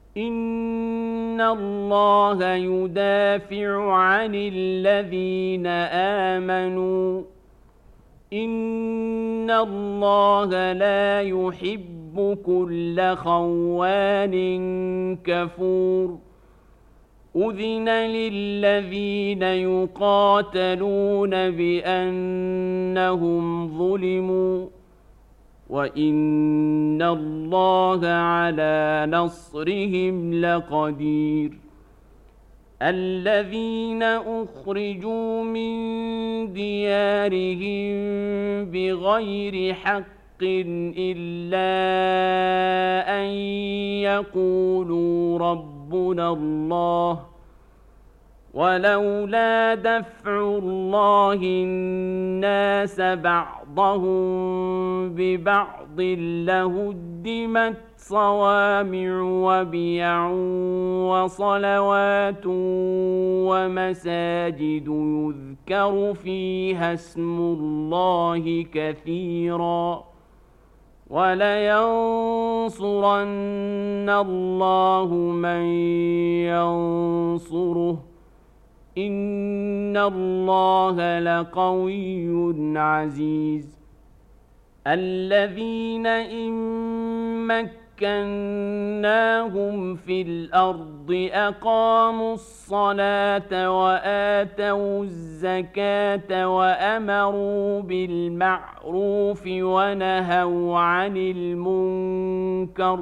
إن الله يدافع عن الذين آمنوا إن الله لا يحب كل خوان كفور أذن للذين يقاتلون بأنهم ظلموا وإن الله على نصرهم لقدير الذين أخرجوا من ديارهم بغير حق إلا أن يقولوا ربنا الله ولولا دفع الله الناس بعضهم ببعض لهدمت صوامع وبيع وصلوات ومساجد يذكر فيها اسم الله كثيرا ولينصرن الله من ينصره إن الله لقوي عزيز الذين إن مكناهم في الأرض أقاموا الصلاة وآتوا الزكاة وأمروا بالمعروف ونهوا عن المنكر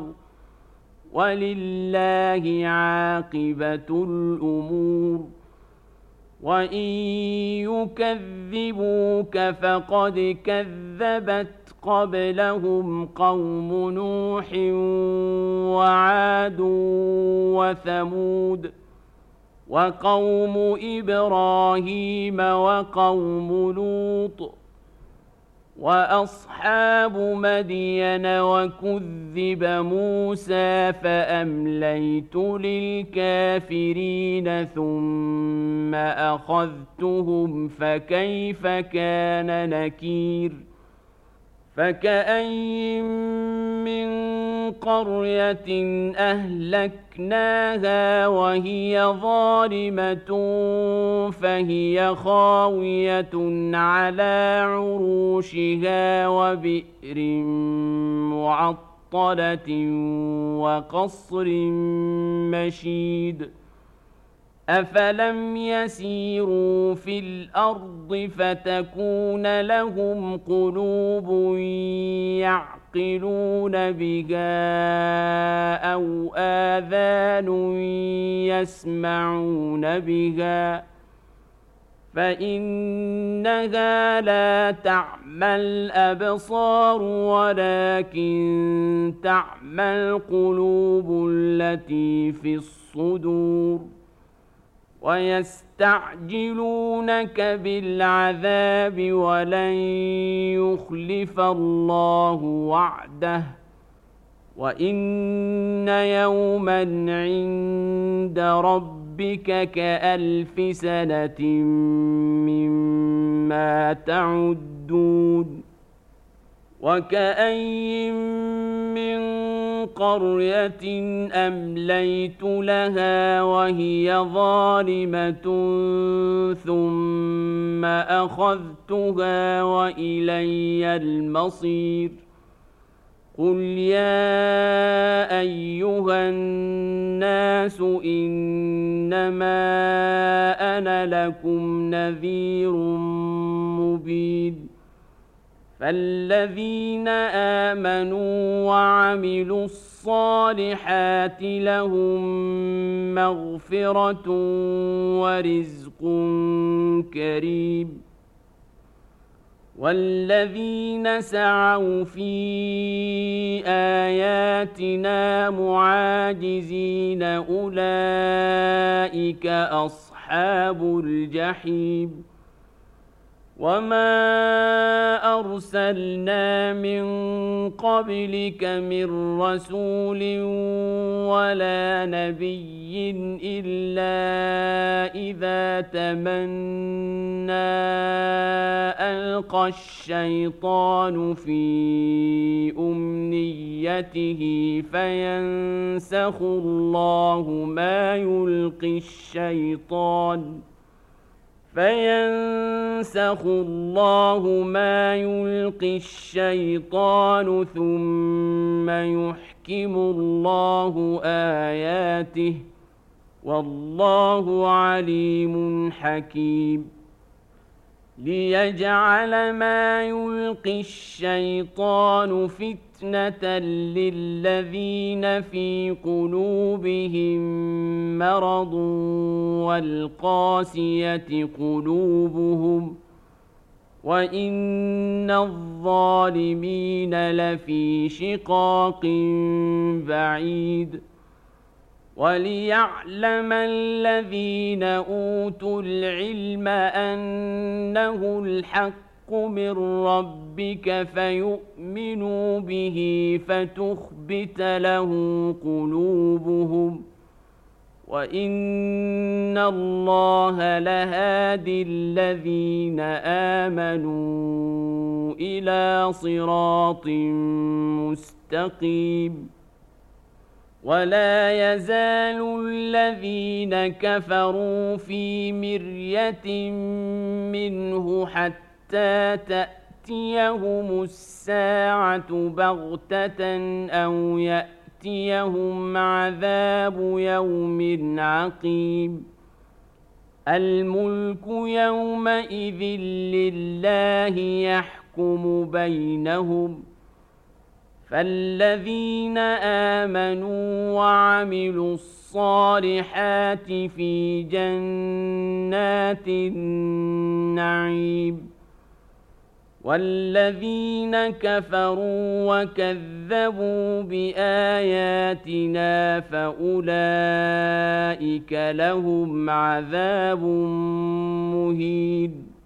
ولله عاقبة الأمور وإن يكذبوك فقد كذبت قبلهم قوم نوح وعاد وثمود وقوم إبراهيم وقوم لوط وأصحاب مدين وكذب موسى فأمليت للكافرين ثم أخذتهم فكيف كان نكير فكأين من قرية أهلكناها وهي ظالمة فهي خاوية على عروشها وبئر معطلة وقصر مشيد أفلم يسيروا في الأرض فتكون لهم قلوب يعقلون بها أو آذان يسمعون بها فإنها لا تعمى الأبصار ولكن تعمى القلوب التي في الصدور ويستعجلونك بالعذاب ولن يخلف الله وعده وإن يوما عند ربك كألف سنة مما تعدون وكأين من قرية أمليت لها وهي ظالمة ثم أخذتها وإلي المصير قل يا أيها الناس إنما أنا لكم نذير مبين فالذين آمنوا وعملوا الصالحات لهم مغفرة ورزق كريم والذين سعوا في آياتنا معاجزين أولئك أصحاب الجحيم وما أرسلنا من قبلك من رسول ولا نبي إلا إذا تمنى ألقى الشيطان في أمنيته فينسخ الله ما يلقي الشيطان ثم يحكم الله آياته والله عليم حكيم ليجعل ما يلقي الشيطان فتنة للذين في قلوبهم مرض والقاسية قلوبهم وإن الظالمين لفي شقاق بعيد وليعلم الذين أوتوا العلم أنه الحق من ربك فيؤمنوا به فتخبت له قلوبهم وإن الله لهادي الذين آمنوا إلى صراط مستقيم ولا يزال الذين كفروا في مرية منه حتى تأتيهم الساعة بغتة أو يأتيهم عذاب يوم عقيم الملك يومئذ لله يحكم بينهم فالذين آمنوا وعملوا الصالحات في جنات النعيم والذين كفروا وكذبوا بآياتنا فأولئك لهم عذاب مهين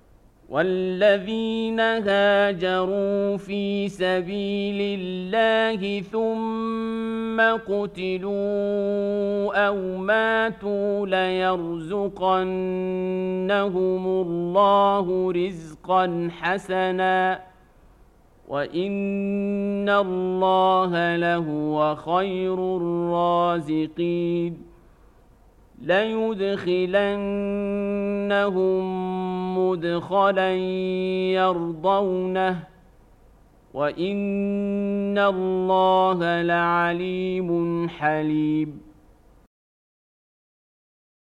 والذين هاجروا في سبيل الله ثم قتلوا أو ماتوا ليرزقنهم الله رزقا حسنا وإن الله لهو خير الرازقين ليدخلنهم مدخلا يرضونه وإن الله لعليم حليم